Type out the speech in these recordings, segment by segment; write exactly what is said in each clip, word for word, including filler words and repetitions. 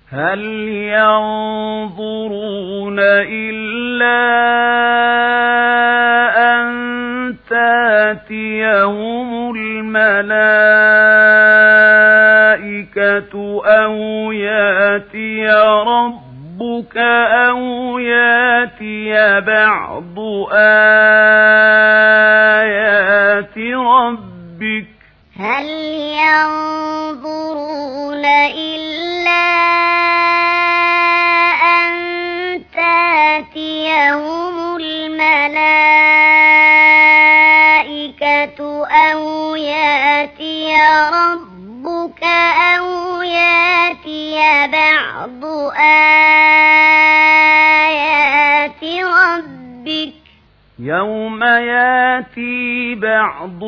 هل ينظرون إلا أن تأتيهم الملائكة أو يأتي ربك أو يأتي بعض آيات ربك هل ينظرون إلا أن تأتيهم الملائكة أو يأتي ربك أو يأتي بعض آيات ربك يوم يأتي بعض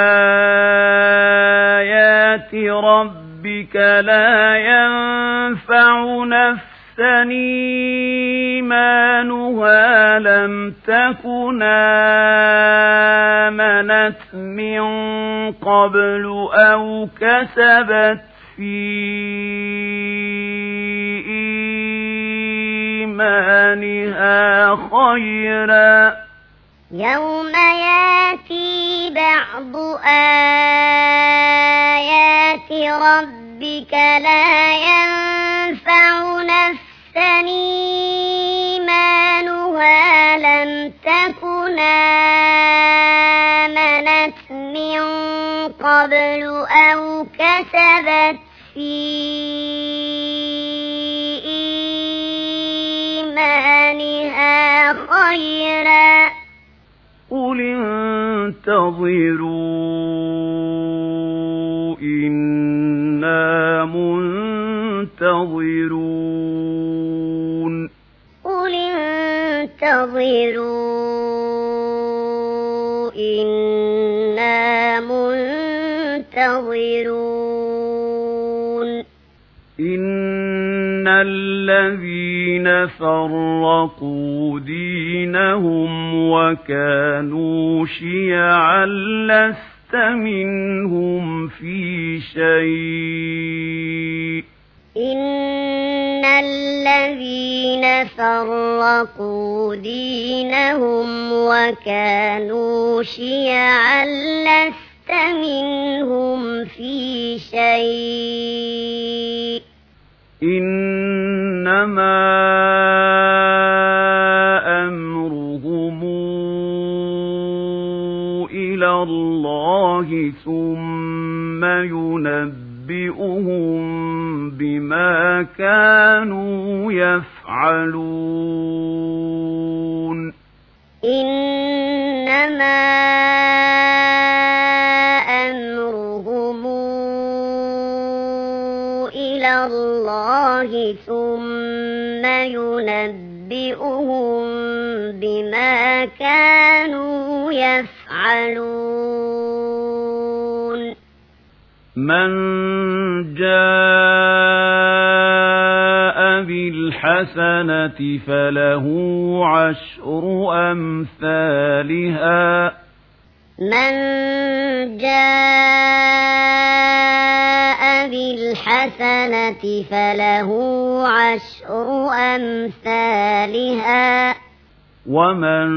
آيات ربك لا ينفع نفسا إيمانها لم تكن آمنت من قبل أو كسبت في إيمانها خيرا يوم يأتي بعض آيات ربك لا ينفع نفسا إيمانها لم تكن آمنت من قبل أو كسبت في إيمانها خيرا قل انتظروا إنا منتظرون قل انتظروا إنا منتظرون إن الذين فرقوا دينهم وكانوا شيعا لست منهم في شيء إن الذين فرقوا دينهم وكانوا شيعا لست منهم في شيء إنما أمرهم إلى الله ثم ينبئهم بما كانوا يفعلون إنما أمرهم إلى الله ثم ينبئهم بما كانوا يفعلون من جاء بالحسنة فله عشر أمثالها من جاء بالحسنة فله عشر أمثالها ومن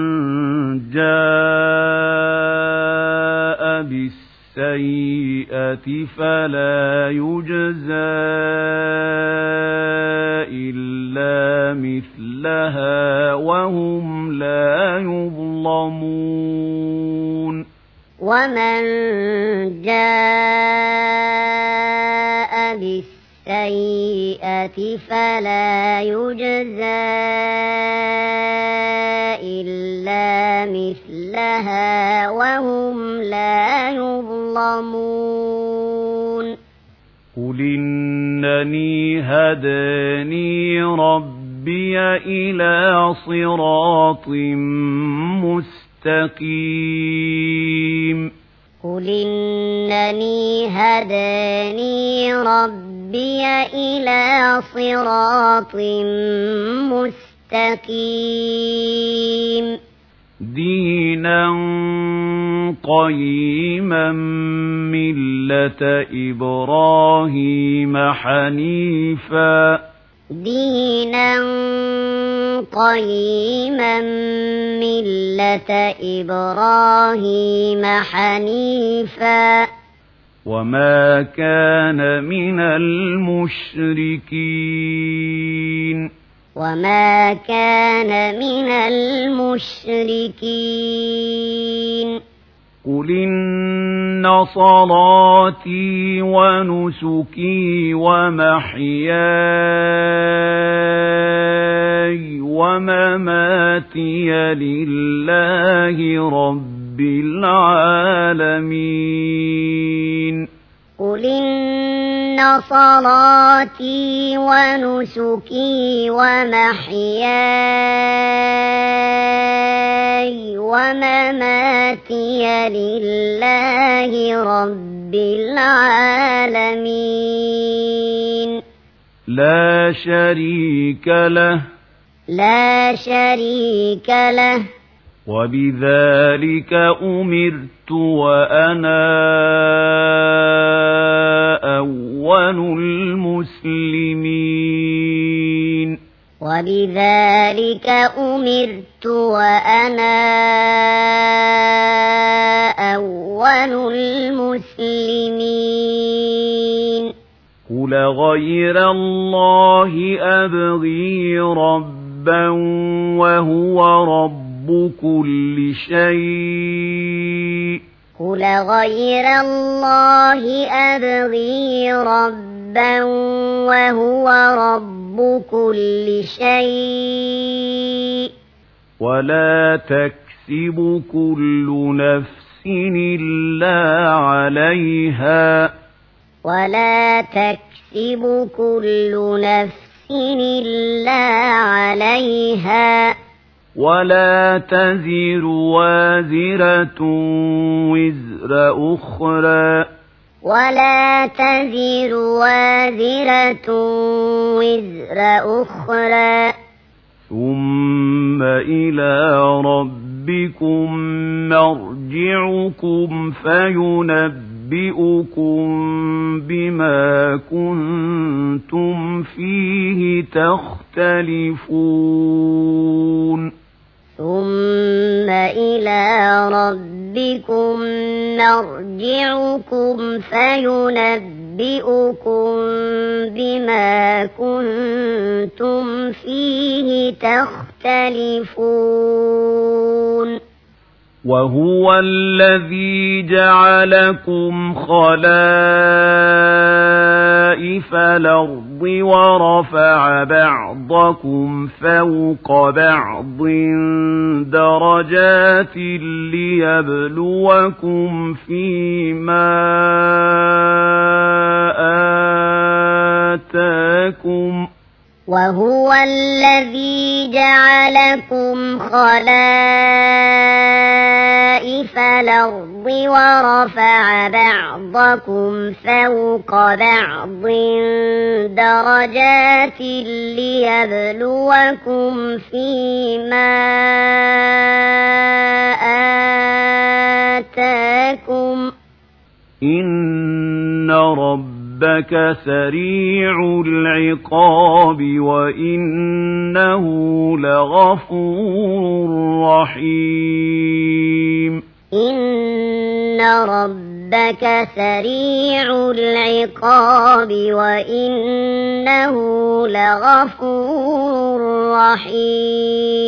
جاء بالسيئة فلا يجزى إلا مثلها وهم لا يظلمون ومن جاء بالسيئة فلا يجزى إلا مثلها وهم لا يظلمون قل إنني هداني ربي إلى صراط مستقيم قل إنني هداني ربي إلى صراط مستقيم دينا قيما ملة إبراهيم حنيفا دينا قيما ملة إبراهيم حنيفا وما كان من المشركين وما كان من المشركين قل إن صلاتي ونسكي ومحياي ومماتي لله رب العالمين قل إن صلاتي ونسكي ومحياي ومماتي لله رب العالمين لا شريك له لا شريك له وبذلك أمرت وأنا أول المسلمين وبذلك أمرت وأنا أول المسلمين قل غير الله أبغي ربا وهو رب كل شيء قل غير الله أبغي ربا وهو رب كل شيء ولا تكسب كل نفس إلا عليها ولا تكسب كل نفس إلا عليها ولا تزر وازرة وزر أخرى ولا تزر وازرة وزر أخرى ثم إلى ربكم مرجعكم فينبئكم بما كنتم فيه تختلفون ثم إلى ربكم مرجعكم فينبئكم بما كنتم فيه تختلفون وهو الذي جعلكم خلائف الأرض ورفع بعضكم فوق بعض درجات ليبلوكم فيما آتاكم وهو الذي جعلكم خلائف الأرض ورفع بعضكم فوق بعض درجات ليبلوكم فيما آتاكم إن رب ربك سريع العقاب وإنه لغفور رحيم إن ربك سريع العقاب وإنه لغفور رحيم